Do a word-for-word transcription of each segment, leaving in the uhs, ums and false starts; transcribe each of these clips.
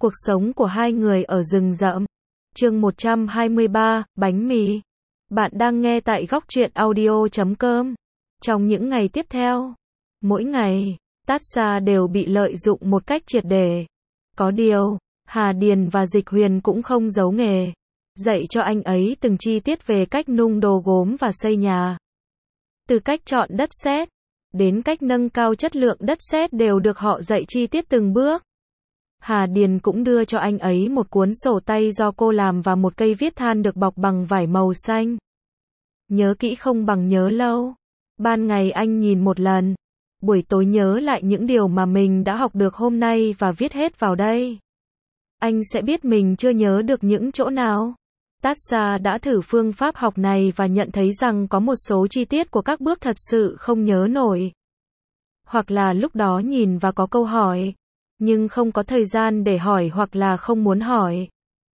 Cuộc sống của hai người ở rừng rậm. Chương một trăm hai mươi ba, bánh mì. Bạn đang nghe tại góc truyện audio chấm com. Trong những ngày tiếp theo, mỗi ngày, Tatsa đều bị lợi dụng một cách triệt để. Có điều, Hà Điền và Dịch Huyền cũng không giấu nghề, dạy cho anh ấy từng chi tiết về cách nung đồ gốm và xây nhà. Từ cách chọn đất sét đến cách nâng cao chất lượng đất sét đều được họ dạy chi tiết từng bước. Hà Điền cũng đưa cho anh ấy một cuốn sổ tay do cô làm và một cây viết than được bọc bằng vải màu xanh. Nhớ kỹ không bằng nhớ lâu. Ban ngày anh nhìn một lần, buổi tối nhớ lại những điều mà mình đã học được hôm nay và viết hết vào đây. Anh sẽ biết mình chưa nhớ được những chỗ nào. Tatsa đã thử phương pháp học này và nhận thấy rằng có một số chi tiết của các bước thật sự không nhớ nổi. Hoặc là lúc đó nhìn và có câu hỏi, nhưng không có thời gian để hỏi hoặc là không muốn hỏi.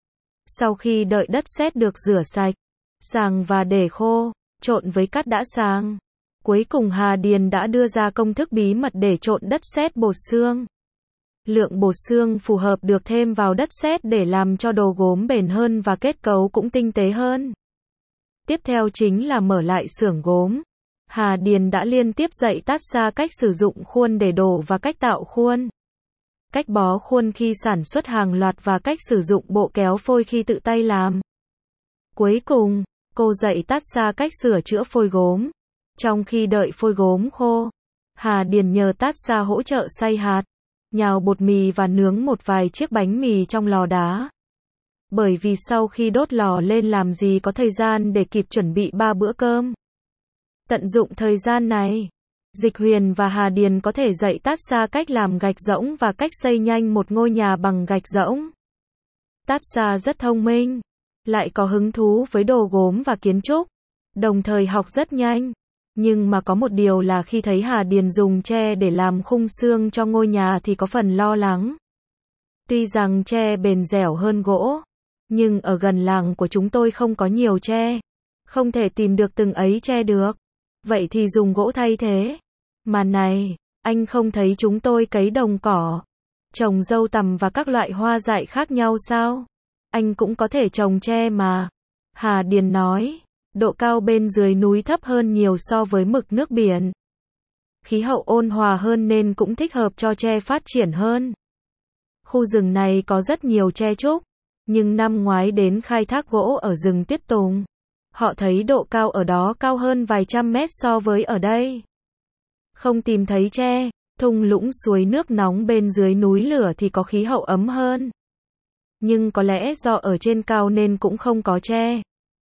Sau khi đợi đất sét được rửa sạch, sàng và để khô, trộn với cát đã sàng. Cuối cùng Hà Điền đã đưa ra công thức bí mật để trộn đất sét bột xương. Lượng bột xương phù hợp được thêm vào đất sét để làm cho đồ gốm bền hơn và kết cấu cũng tinh tế hơn. Tiếp theo chính là mở lại xưởng gốm. Hà Điền đã liên tiếp dạy Tatsa cách sử dụng khuôn để đổ và cách tạo khuôn. Cách bó khuôn khi sản xuất hàng loạt và cách sử dụng bộ kéo phôi khi tự tay làm. Cuối cùng, cô dạy Tatsa cách sửa chữa phôi gốm. Trong khi đợi phôi gốm khô, Hà Điền nhờ Tatsa hỗ trợ xay hạt, nhào bột mì và nướng một vài chiếc bánh mì trong lò đá. Bởi vì sau khi đốt lò lên làm gì có thời gian để kịp chuẩn bị ba bữa cơm. Tận dụng thời gian này, Dịch Huyền và Hà Điền có thể dạy Tatsa cách làm gạch rỗng và cách xây nhanh một ngôi nhà bằng gạch rỗng. Tatsa rất thông minh, lại có hứng thú với đồ gốm và kiến trúc, đồng thời học rất nhanh. Nhưng mà có một điều là khi thấy Hà Điền dùng tre để làm khung xương cho ngôi nhà thì có phần lo lắng. Tuy rằng tre bền dẻo hơn gỗ, nhưng ở gần làng của chúng tôi không có nhiều tre, không thể tìm được từng ấy tre được. Vậy thì dùng gỗ thay thế. Mà này, anh không thấy chúng tôi cấy đồng cỏ, trồng dâu tằm và các loại hoa dại khác nhau sao? Anh cũng có thể trồng tre mà. Hà Điền nói, độ cao bên dưới núi thấp hơn nhiều so với mực nước biển. Khí hậu ôn hòa hơn nên cũng thích hợp cho tre phát triển hơn. Khu rừng này có rất nhiều tre trúc, nhưng năm ngoái đến khai thác gỗ ở rừng Tuyết Tùng, họ thấy độ cao ở đó cao hơn vài trăm mét so với ở đây. Không tìm thấy tre, thung lũng suối nước nóng bên dưới núi lửa thì có khí hậu ấm hơn. Nhưng có lẽ do ở trên cao nên cũng không có tre.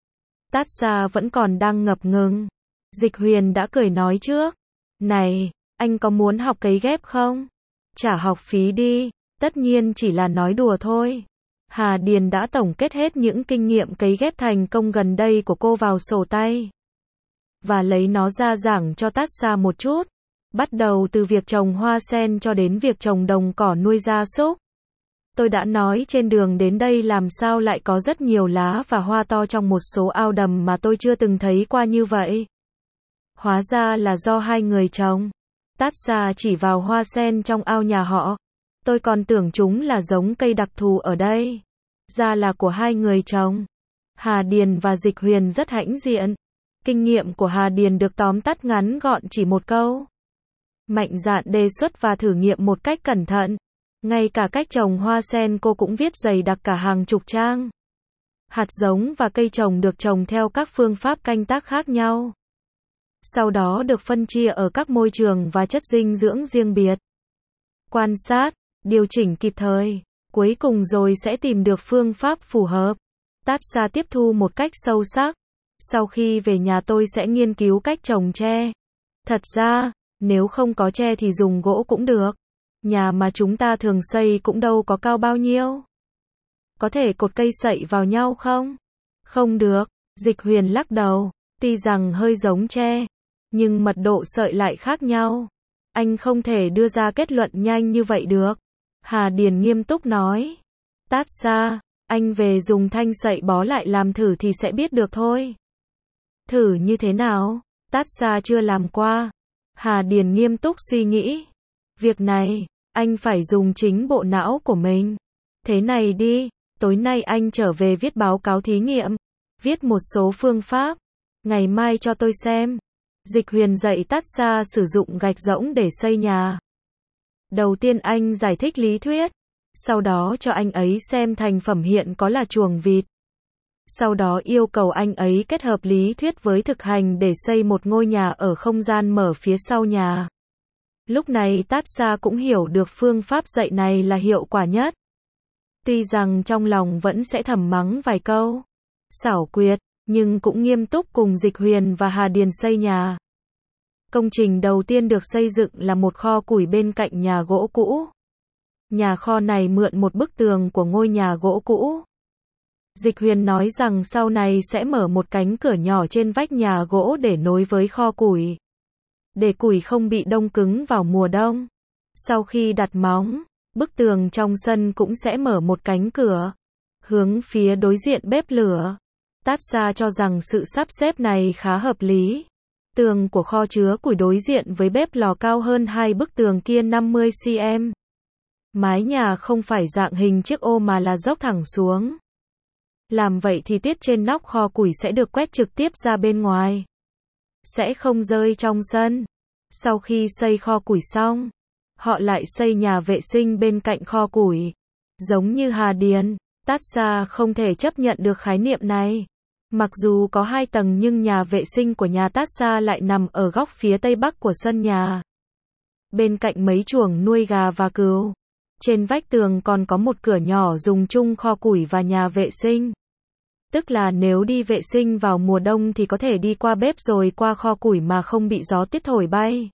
Tatsa vẫn còn đang ngập ngừng. Dịch Huyền đã cười nói trước. Này, anh có muốn học cấy ghép không? Trả học phí đi, tất nhiên chỉ là nói đùa thôi. Hà Điền đã tổng kết hết những kinh nghiệm cấy ghép thành công gần đây của cô vào sổ tay. Và lấy nó ra giảng cho Tatsa một chút. Bắt đầu từ việc trồng hoa sen cho đến việc trồng đồng cỏ nuôi gia súc. Tôi đã nói trên đường đến đây làm sao lại có rất nhiều lá và hoa to trong một số ao đầm mà tôi chưa từng thấy qua như vậy. Hóa ra là do hai người trồng. Tatsa chỉ vào hoa sen trong ao nhà họ. Tôi còn tưởng chúng là giống cây đặc thù ở đây. Ra là của hai người trồng. Hà Điền và Dịch Huyền rất hãnh diện. Kinh nghiệm của Hà Điền được tóm tắt ngắn gọn chỉ một câu. Mạnh dạn đề xuất và thử nghiệm một cách cẩn thận. Ngay cả cách trồng hoa sen cô cũng viết dày đặc cả hàng chục trang. Hạt giống và cây trồng được trồng theo các phương pháp canh tác khác nhau. Sau đó được phân chia ở các môi trường và chất dinh dưỡng riêng biệt. Quan sát, điều chỉnh kịp thời, cuối cùng rồi sẽ tìm được phương pháp phù hợp. Tatsa tiếp thu một cách sâu sắc. Sau khi về nhà tôi sẽ nghiên cứu cách trồng tre. Thật ra, nếu không có tre thì dùng gỗ cũng được. Nhà mà chúng ta thường xây cũng đâu có cao bao nhiêu. Có thể cột cây sậy vào nhau không? Không được, Dịch Huyền lắc đầu. Tuy rằng hơi giống tre, nhưng mật độ sợi lại khác nhau. Anh không thể đưa ra kết luận nhanh như vậy được. Hà Điền nghiêm túc nói. Tatsa, anh về dùng thanh sậy bó lại làm thử thì sẽ biết được thôi. Thử như thế nào? Tatsa chưa làm qua. Hà Điền nghiêm túc suy nghĩ. Việc này, anh phải dùng chính bộ não của mình. Thế này đi, tối nay anh trở về viết báo cáo thí nghiệm, viết một số phương pháp, ngày mai cho tôi xem. Dịch Huyền dạy Tatsa sử dụng gạch rỗng để xây nhà. Đầu tiên anh giải thích lý thuyết, sau đó cho anh ấy xem thành phẩm hiện có là chuồng vịt. Sau đó yêu cầu anh ấy kết hợp lý thuyết với thực hành để xây một ngôi nhà ở không gian mở phía sau nhà. Lúc này Tatsa cũng hiểu được phương pháp dạy này là hiệu quả nhất. Tuy rằng trong lòng vẫn sẽ thầm mắng vài câu xảo quyệt, nhưng cũng nghiêm túc cùng Dịch Huyền và Hà Điền xây nhà. Công trình đầu tiên được xây dựng là một kho củi bên cạnh nhà gỗ cũ. Nhà kho này mượn một bức tường của ngôi nhà gỗ cũ. Dịch Huyền nói rằng sau này sẽ mở một cánh cửa nhỏ trên vách nhà gỗ để nối với kho củi, để củi không bị đông cứng vào mùa đông. Sau khi đặt móng, bức tường trong sân cũng sẽ mở một cánh cửa, hướng phía đối diện bếp lửa. Tatsa cho rằng sự sắp xếp này khá hợp lý. Tường của kho chứa củi đối diện với bếp lò cao hơn hai bức tường kia năm mươi xăng-ti-mét. Mái nhà không phải dạng hình chiếc ô mà là dốc thẳng xuống. Làm vậy thì tiết trên nóc kho củi sẽ được quét trực tiếp ra bên ngoài, sẽ không rơi trong sân. Sau khi xây kho củi xong, họ lại xây nhà vệ sinh bên cạnh kho củi. Giống như Hà Điền, Tatsa không thể chấp nhận được khái niệm này. Mặc dù có hai tầng nhưng nhà vệ sinh của nhà Tatsa lại nằm ở góc phía tây bắc của sân nhà, bên cạnh mấy chuồng nuôi gà và cừu. Trên vách tường còn có một cửa nhỏ dùng chung kho củi và nhà vệ sinh. Tức là nếu đi vệ sinh vào mùa đông thì có thể đi qua bếp rồi qua kho củi mà không bị gió tuyết thổi bay.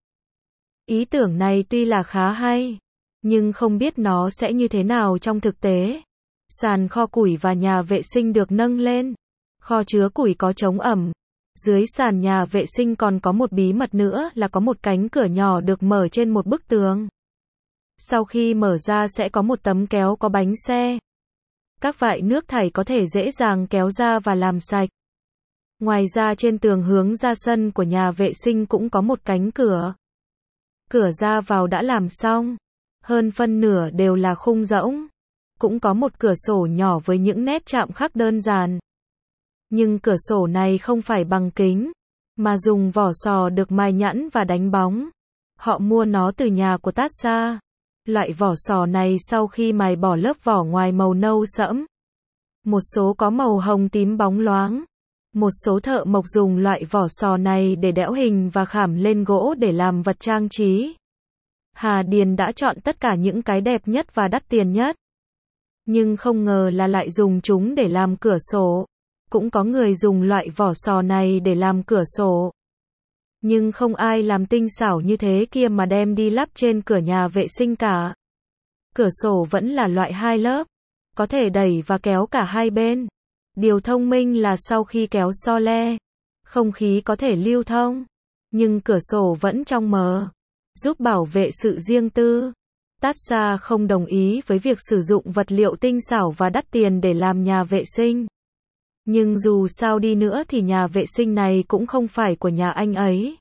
Ý tưởng này tuy là khá hay, nhưng không biết nó sẽ như thế nào trong thực tế. Sàn kho củi và nhà vệ sinh được nâng lên. Kho chứa củi có chống ẩm. Dưới sàn nhà vệ sinh còn có một bí mật nữa là có một cánh cửa nhỏ được mở trên một bức tường. Sau khi mở ra sẽ có một tấm kéo có bánh xe. Các vại nước thải có thể dễ dàng kéo ra và làm sạch. Ngoài ra trên tường hướng ra sân của nhà vệ sinh cũng có một cánh cửa. Cửa ra vào đã làm xong. Hơn phân nửa đều là khung rỗng. Cũng có một cửa sổ nhỏ với những nét chạm khắc đơn giản. Nhưng cửa sổ này không phải bằng kính, mà dùng vỏ sò được mài nhẵn và đánh bóng. Họ mua nó từ nhà của Tatsa. Loại vỏ sò này sau khi mài bỏ lớp vỏ ngoài màu nâu sẫm. Một số có màu hồng tím bóng loáng. Một số thợ mộc dùng loại vỏ sò này để đẽo hình và khảm lên gỗ để làm vật trang trí. Hà Điền đã chọn tất cả những cái đẹp nhất và đắt tiền nhất. Nhưng không ngờ là lại dùng chúng để làm cửa sổ. Cũng có người dùng loại vỏ sò này để làm cửa sổ. Nhưng không ai làm tinh xảo như thế kia mà đem đi lắp trên cửa nhà vệ sinh cả. Cửa sổ vẫn là loại hai lớp, có thể đẩy và kéo cả hai bên. Điều thông minh là sau khi kéo so le, không khí có thể lưu thông, nhưng cửa sổ vẫn trong mờ, giúp bảo vệ sự riêng tư. Tatsa không đồng ý với việc sử dụng vật liệu tinh xảo và đắt tiền để làm nhà vệ sinh. Nhưng dù sao đi nữa thì nhà vệ sinh này cũng không phải của nhà anh ấy.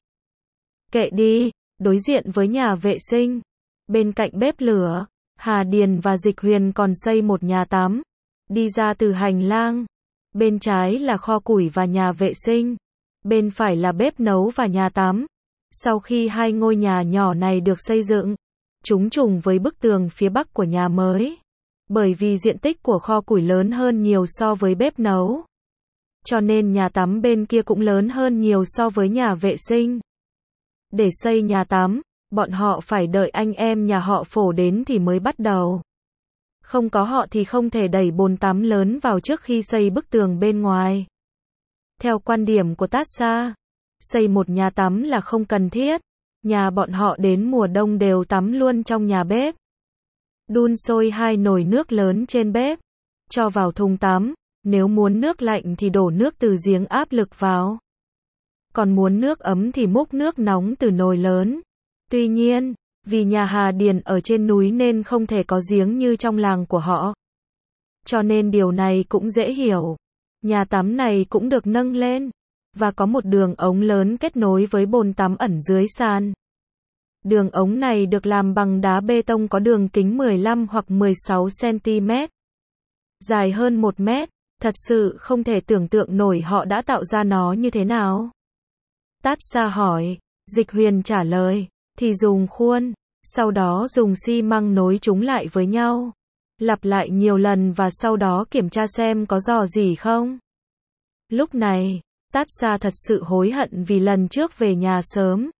Kệ đi, đối diện với nhà vệ sinh, bên cạnh bếp lửa, Hà Điền và Dịch Huyền còn xây một nhà tắm. Đi ra từ hành lang, bên trái là kho củi và nhà vệ sinh, bên phải là bếp nấu và nhà tắm. Sau khi hai ngôi nhà nhỏ này được xây dựng, chúng trùng với bức tường phía bắc của nhà mới. Bởi vì diện tích của kho củi lớn hơn nhiều so với bếp nấu, cho nên nhà tắm bên kia cũng lớn hơn nhiều so với nhà vệ sinh. Để xây nhà tắm, bọn họ phải đợi anh em nhà họ Phổ đến thì mới bắt đầu. Không có họ thì không thể đẩy bồn tắm lớn vào trước khi xây bức tường bên ngoài. Theo quan điểm của Tatsa, xây một nhà tắm là không cần thiết. Nhà bọn họ đến mùa đông đều tắm luôn trong nhà bếp. Đun sôi hai nồi nước lớn trên bếp, cho vào thùng tắm. Nếu muốn nước lạnh thì đổ nước từ giếng áp lực vào. Còn muốn nước ấm thì múc nước nóng từ nồi lớn. Tuy nhiên, vì nhà Hà Điền ở trên núi nên không thể có giếng như trong làng của họ. Cho nên điều này cũng dễ hiểu. Nhà tắm này cũng được nâng lên, và có một đường ống lớn kết nối với bồn tắm ẩn dưới sàn. Đường ống này được làm bằng đá bê tông có đường kính mười lăm hoặc mười sáu xăng-ti-mét. dài hơn một mét, thật sự không thể tưởng tượng nổi họ đã tạo ra nó như thế nào. Tát Sa hỏi, Dịch Huyền trả lời, thì dùng khuôn, sau đó dùng xi măng nối chúng lại với nhau, lặp lại nhiều lần và sau đó kiểm tra xem có rò rỉ không. Lúc này, Tát Sa thật sự hối hận vì lần trước về nhà sớm.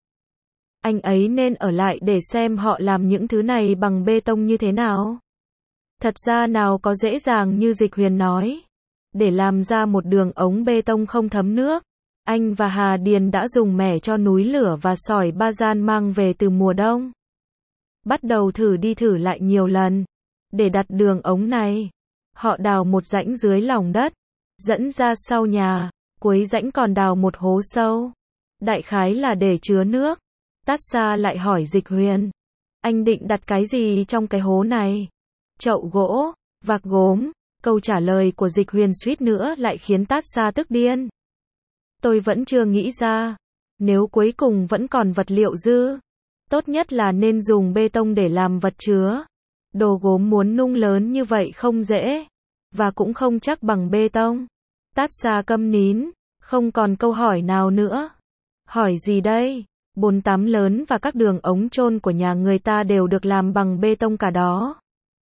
Anh ấy nên ở lại để xem họ làm những thứ này bằng bê tông như thế nào. Thật ra nào có dễ dàng như Dịch Huyền nói. Để làm ra một đường ống bê tông không thấm nước, anh và Hà Điền đã dùng mẻ cho núi lửa và sỏi ba gian mang về từ mùa đông. Bắt đầu thử đi thử lại nhiều lần. Để đặt đường ống này, họ đào một rãnh dưới lòng đất, dẫn ra sau nhà, cuối rãnh còn đào một hố sâu. Đại khái là để chứa nước. Tát Sa lại hỏi Dịch Huyền, anh định đặt cái gì trong cái hố này? Chậu gỗ, vạc gốm. Câu trả lời của Dịch Huyền suýt nữa lại khiến Tát Sa tức điên. Tôi vẫn chưa nghĩ ra. Nếu cuối cùng vẫn còn vật liệu dư, tốt nhất là nên dùng bê tông để làm vật chứa. Đồ gốm muốn nung lớn như vậy không dễ, và cũng không chắc bằng bê tông. Tát Sa câm nín, không còn câu hỏi nào nữa. Hỏi gì đây? Bồn tắm lớn và các đường ống chôn của nhà người ta đều được làm bằng bê tông cả đó.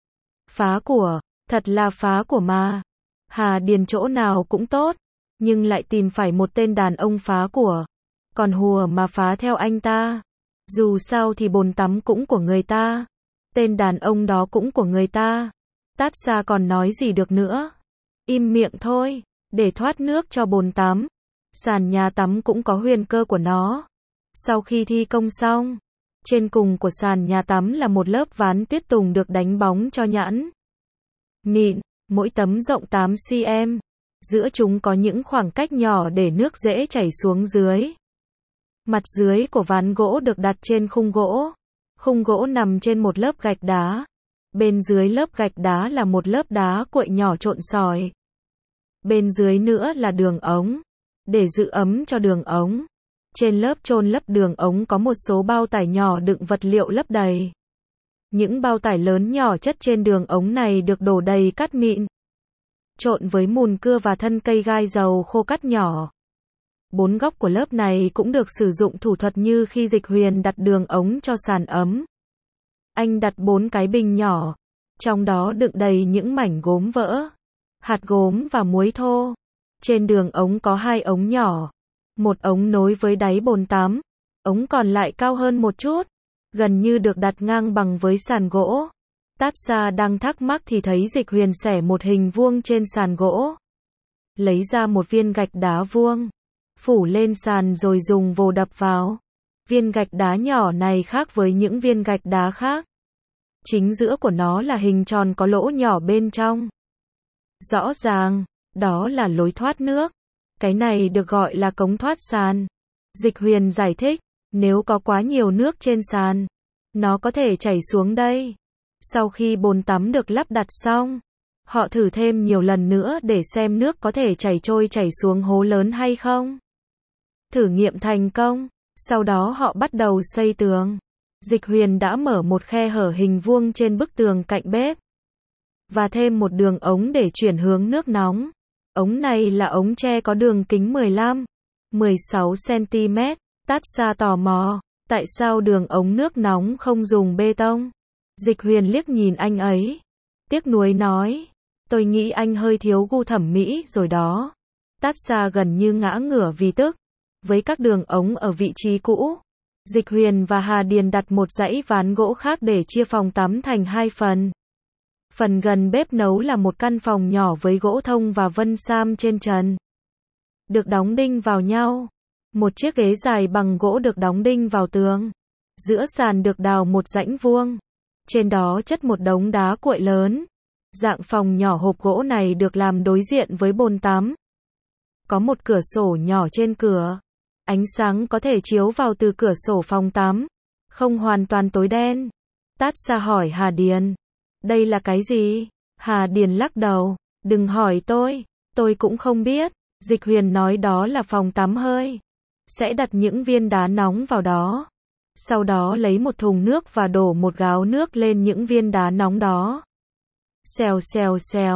Phá của, thật là phá của mà. Hà Điền chỗ nào cũng tốt, nhưng lại tìm phải một tên đàn ông phá của. Còn hùa mà phá theo anh ta. Dù sao thì bồn tắm cũng của người ta. Tên đàn ông đó cũng của người ta. Tát Sa còn nói gì được nữa. Im miệng thôi, để thoát nước cho bồn tắm. Sàn nhà tắm cũng có huyền cơ của nó. Sau khi thi công xong, trên cùng của sàn nhà tắm là một lớp ván tuyết tùng được đánh bóng cho nhẵn mịn, mỗi tấm rộng tám xăng-ti-mét. Giữa chúng có những khoảng cách nhỏ để nước dễ chảy xuống dưới. Mặt dưới của ván gỗ được đặt trên khung gỗ. Khung gỗ nằm trên một lớp gạch đá. Bên dưới lớp gạch đá là một lớp đá cuội nhỏ trộn sỏi. Bên dưới nữa là đường ống. Để giữ ấm cho đường ống, trên lớp chôn lấp đường ống có một số bao tải nhỏ đựng vật liệu lấp đầy. Những bao tải lớn nhỏ chất trên đường ống này được đổ đầy cát mịn, trộn với mùn cưa và thân cây gai dầu khô cắt nhỏ. Bốn góc của lớp này cũng được sử dụng thủ thuật như khi Dịch Huyền đặt đường ống cho sàn ấm. Anh đặt bốn cái bình nhỏ, trong đó đựng đầy những mảnh gốm vỡ, hạt gốm và muối thô. Trên đường ống có hai ống nhỏ, một ống nối với đáy bồn tắm, ống còn lại cao hơn một chút, gần như được đặt ngang bằng với sàn gỗ. Tát Sa đang thắc mắc thì thấy Dịch Huyền xẻ một hình vuông trên sàn gỗ, lấy ra một viên gạch đá vuông, phủ lên sàn rồi dùng vồ đập vào. Viên gạch đá nhỏ này khác với những viên gạch đá khác. Chính giữa của nó là hình tròn có lỗ nhỏ bên trong. Rõ ràng, đó là lối thoát nước. Cái này được gọi là cống thoát sàn. Dịch Huyền giải thích, nếu có quá nhiều nước trên sàn, nó có thể chảy xuống đây. Sau khi bồn tắm được lắp đặt xong, họ thử thêm nhiều lần nữa để xem nước có thể chảy trôi chảy xuống hố lớn hay không. Thử nghiệm thành công, sau đó họ bắt đầu xây tường. Dịch Huyền đã mở một khe hở hình vuông trên bức tường cạnh bếp, và thêm một đường ống để chuyển hướng nước nóng. Ống này là ống tre có đường kính mười lăm, mười sáu xăng-ti-mét. Tát Sa tò mò, tại sao đường ống nước nóng không dùng bê tông? Dịch Huyền liếc nhìn anh ấy, tiếc nuối nói, tôi nghĩ anh hơi thiếu gu thẩm mỹ rồi đó. Tát Sa gần như ngã ngửa vì tức. Với các đường ống ở vị trí cũ, Dịch Huyền và Hà Điền đặt một dãy ván gỗ khác để chia phòng tắm thành hai phần. Phần gần bếp nấu là một căn phòng nhỏ với gỗ thông và vân sam trên trần, được đóng đinh vào nhau. Một chiếc ghế dài bằng gỗ được đóng đinh vào tường. Giữa sàn được đào một rãnh vuông. Trên đó chất một đống đá cuội lớn. Dạng phòng nhỏ hộp gỗ này được làm đối diện với bồn tắm. Có một cửa sổ nhỏ trên cửa. Ánh sáng có thể chiếu vào từ cửa sổ phòng tắm, không hoàn toàn tối đen. Tát Sa hỏi Hà Điền, đây là cái gì? Hà Điền lắc đầu, đừng hỏi tôi, tôi cũng không biết. Dịch Huyền nói đó là phòng tắm hơi. Sẽ đặt những viên đá nóng vào đó. Sau đó lấy một thùng nước và đổ một gáo nước lên những viên đá nóng đó. Xèo xèo xèo,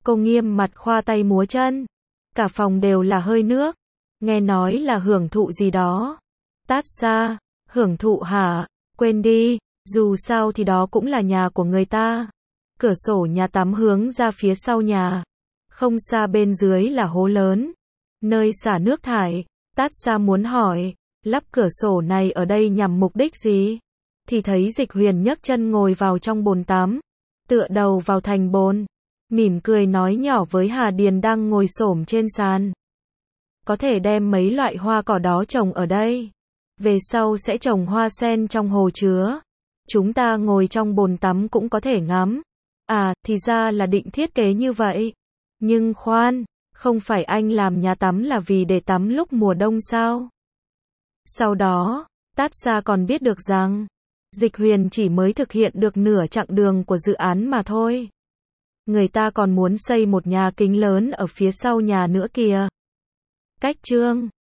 Cô nghiêm mặt khoa tay múa chân. Cả phòng đều là hơi nước. Nghe nói là hưởng thụ gì đó. Tát xa, hưởng thụ hả? Quên đi, dù sao thì đó cũng là nhà của người ta. Cửa sổ nhà tắm hướng ra phía sau nhà. Không xa bên dưới là hố lớn, nơi xả nước thải. Tát xa muốn hỏi, lắp cửa sổ này ở đây nhằm mục đích gì? Thì thấy Dịch Huyền nhấc chân ngồi vào trong bồn tắm, tựa đầu vào thành bồn, mỉm cười nói nhỏ với Hà Điền đang ngồi xổm trên sàn. Có thể đem mấy loại hoa cỏ đó trồng ở đây. Về sau sẽ trồng hoa sen trong hồ chứa. Chúng ta ngồi trong bồn tắm cũng có thể ngắm. À, thì ra là định thiết kế như vậy. Nhưng khoan, không phải anh làm nhà tắm là vì để tắm lúc mùa đông sao? Sau đó, Tát Xa còn biết được rằng, Dịch Huyền chỉ mới thực hiện được nửa chặng đường của dự án mà thôi. Người ta còn muốn xây một nhà kính lớn ở phía sau nhà nữa kìa. Cách chương